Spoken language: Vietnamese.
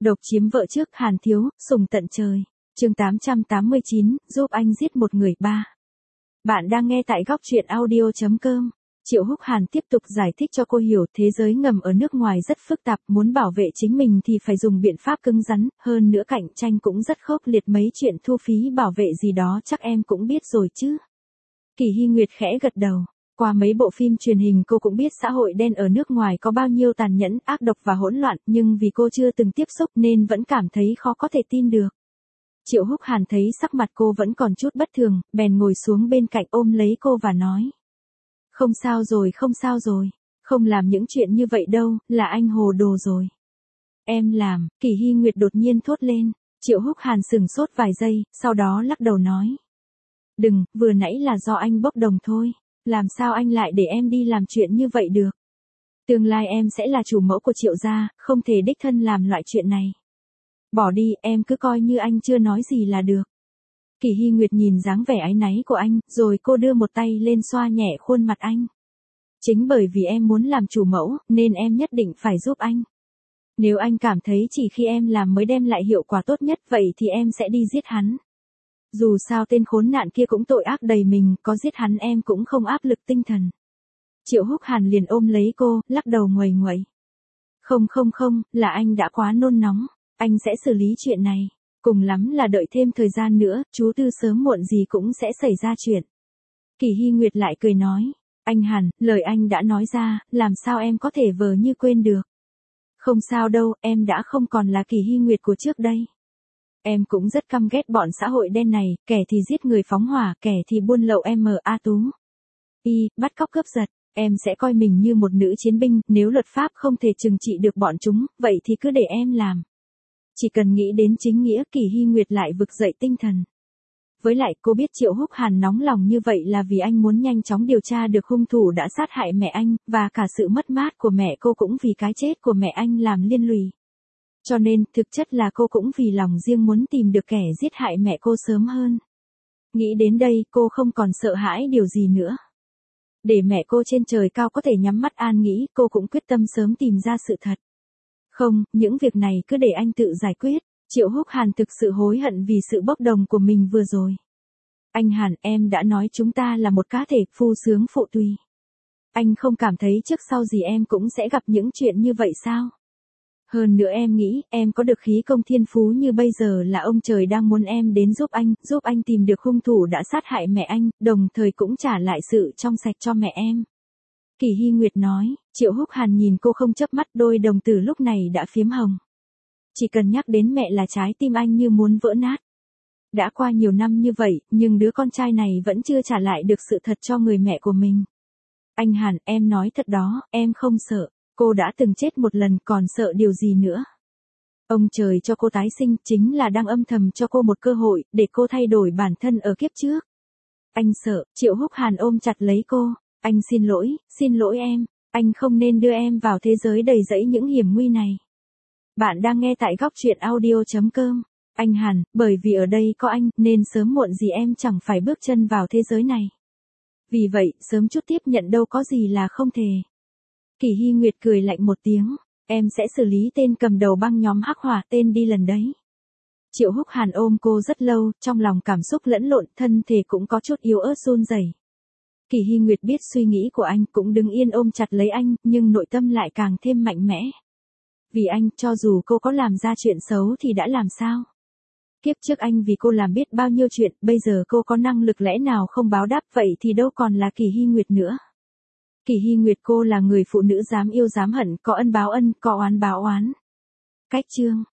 Độc chiếm vợ trước Hàn Thiếu, sùng tận trời. Chương 889, giúp anh giết một người ba. Bạn đang nghe tại góc truyện audio.com. Triệu Húc Hàn tiếp tục giải thích cho cô hiểu thế giới ngầm ở nước ngoài rất phức tạp, muốn bảo vệ chính mình thì phải dùng biện pháp cứng rắn, hơn nữa cạnh tranh cũng rất khốc liệt, mấy chuyện thu phí bảo vệ gì đó chắc em cũng biết rồi chứ. Kỳ Hy Nguyệt khẽ gật đầu. Qua mấy bộ phim truyền hình cô cũng biết xã hội đen ở nước ngoài có bao nhiêu tàn nhẫn, ác độc và hỗn loạn, nhưng vì cô chưa từng tiếp xúc nên vẫn cảm thấy khó có thể tin được. Triệu Húc Hàn thấy sắc mặt cô vẫn còn chút bất thường, bèn ngồi xuống bên cạnh ôm lấy cô và nói. Không sao rồi, không làm những chuyện như vậy đâu, là anh hồ đồ rồi. Em làm, Kỳ Hy Nguyệt đột nhiên thốt lên. Triệu Húc Hàn sững sốt vài giây, sau đó lắc đầu nói. Đừng, vừa nãy là do anh bốc đồng thôi. Làm sao anh lại để em đi làm chuyện như vậy được? Tương lai em sẽ là chủ mẫu của Triệu gia, không thể đích thân làm loại chuyện này. Bỏ đi, em cứ coi như anh chưa nói gì là được. Kỳ Hy Nguyệt nhìn dáng vẻ áy náy của anh, rồi cô đưa một tay lên xoa nhẹ khuôn mặt anh. Chính bởi vì em muốn làm chủ mẫu, nên em nhất định phải giúp anh. Nếu anh cảm thấy chỉ khi em làm mới đem lại hiệu quả tốt nhất, vậy thì em sẽ đi giết hắn. Dù sao tên khốn nạn kia cũng tội ác đầy mình, có giết hắn em cũng không áp lực tinh thần. Triệu Húc Hàn liền ôm lấy cô, lắc đầu nguầy nguậy. Không, là anh đã quá nôn nóng, anh sẽ xử lý chuyện này. Cùng lắm là đợi thêm thời gian nữa, chú Tư sớm muộn gì cũng sẽ xảy ra chuyện. Kỳ Hy Nguyệt lại cười nói. Anh Hàn, lời anh đã nói ra, làm sao em có thể vờ như quên được. Không sao đâu, em đã không còn là Kỳ Hy Nguyệt của trước đây. Em cũng rất căm ghét bọn xã hội đen này, kẻ thì giết người phóng hỏa, kẻ thì buôn lậu Tú. Bắt cóc cướp giật, em sẽ coi mình như một nữ chiến binh, nếu luật pháp không thể trừng trị được bọn chúng, vậy thì cứ để em làm. Chỉ cần nghĩ đến chính nghĩa, Kỳ Hy Nguyệt lại vực dậy tinh thần. Với lại cô biết Triệu Húc Hàn nóng lòng như vậy là vì anh muốn nhanh chóng điều tra được hung thủ đã sát hại mẹ anh, và cả sự mất mát của mẹ cô cũng vì cái chết của mẹ anh làm liên lụy. Cho nên, thực chất là cô cũng vì lòng riêng muốn tìm được kẻ giết hại mẹ cô sớm hơn. Nghĩ đến đây, cô không còn sợ hãi điều gì nữa. Để mẹ cô trên trời cao có thể nhắm mắt an nghĩ, cô cũng quyết tâm sớm tìm ra sự thật. Không, những việc này cứ để anh tự giải quyết. Triệu Húc Hàn thực sự hối hận vì sự bốc đồng của mình vừa rồi. Anh Hàn, em đã nói chúng ta là một cá thể phu sướng phụ tùy. Anh không cảm thấy trước sau gì em cũng sẽ gặp những chuyện như vậy sao? Hơn nữa em nghĩ, em có được khí công thiên phú như bây giờ là ông trời đang muốn em đến giúp anh tìm được hung thủ đã sát hại mẹ anh, đồng thời cũng trả lại sự trong sạch cho mẹ em. Kỳ Hy Nguyệt nói. Triệu Húc Hàn nhìn cô không chớp mắt, đôi đồng tử lúc này đã phiếm hồng. Chỉ cần nhắc đến mẹ là trái tim anh như muốn vỡ nát. Đã qua nhiều năm như vậy, nhưng đứa con trai này vẫn chưa trả lại được sự thật cho người mẹ của mình. Anh Hàn, em nói thật đó, em không sợ. Cô đã từng chết một lần, còn sợ điều gì nữa. Ông trời cho cô tái sinh chính là đang âm thầm cho cô một cơ hội, để cô thay đổi bản thân ở kiếp trước. Anh sợ. Triệu Húc Hàn ôm chặt lấy cô. Anh xin lỗi em. Anh không nên đưa em vào thế giới đầy rẫy những hiểm nguy này. Bạn đang nghe tại góc truyện audio.com. Anh Hàn, bởi vì ở đây có anh, nên sớm muộn gì em chẳng phải bước chân vào thế giới này. Vì vậy, sớm chút tiếp nhận đâu có gì là không thể. Kỳ Hy Nguyệt cười lạnh một tiếng. Em sẽ xử lý tên cầm đầu băng nhóm Hắc Hỏa, tên đi lần đấy. Triệu Húc Hàn ôm cô rất lâu, trong lòng cảm xúc lẫn lộn, thân thể cũng có chút yếu ớt run rẩy. Kỳ Hy Nguyệt biết suy nghĩ của anh, cũng đứng yên ôm chặt lấy anh, nhưng nội tâm lại càng thêm mạnh mẽ. Vì anh, cho dù cô có làm ra chuyện xấu thì đã làm sao? Kiếp trước anh vì cô làm biết bao nhiêu chuyện, bây giờ cô có năng lực lẽ nào không báo đáp, vậy thì đâu còn là Kỳ Hy Nguyệt nữa. Kỳ Hy Nguyệt, cô là người phụ nữ dám yêu dám hận, có ân báo ân, có oán báo oán. Cách chương.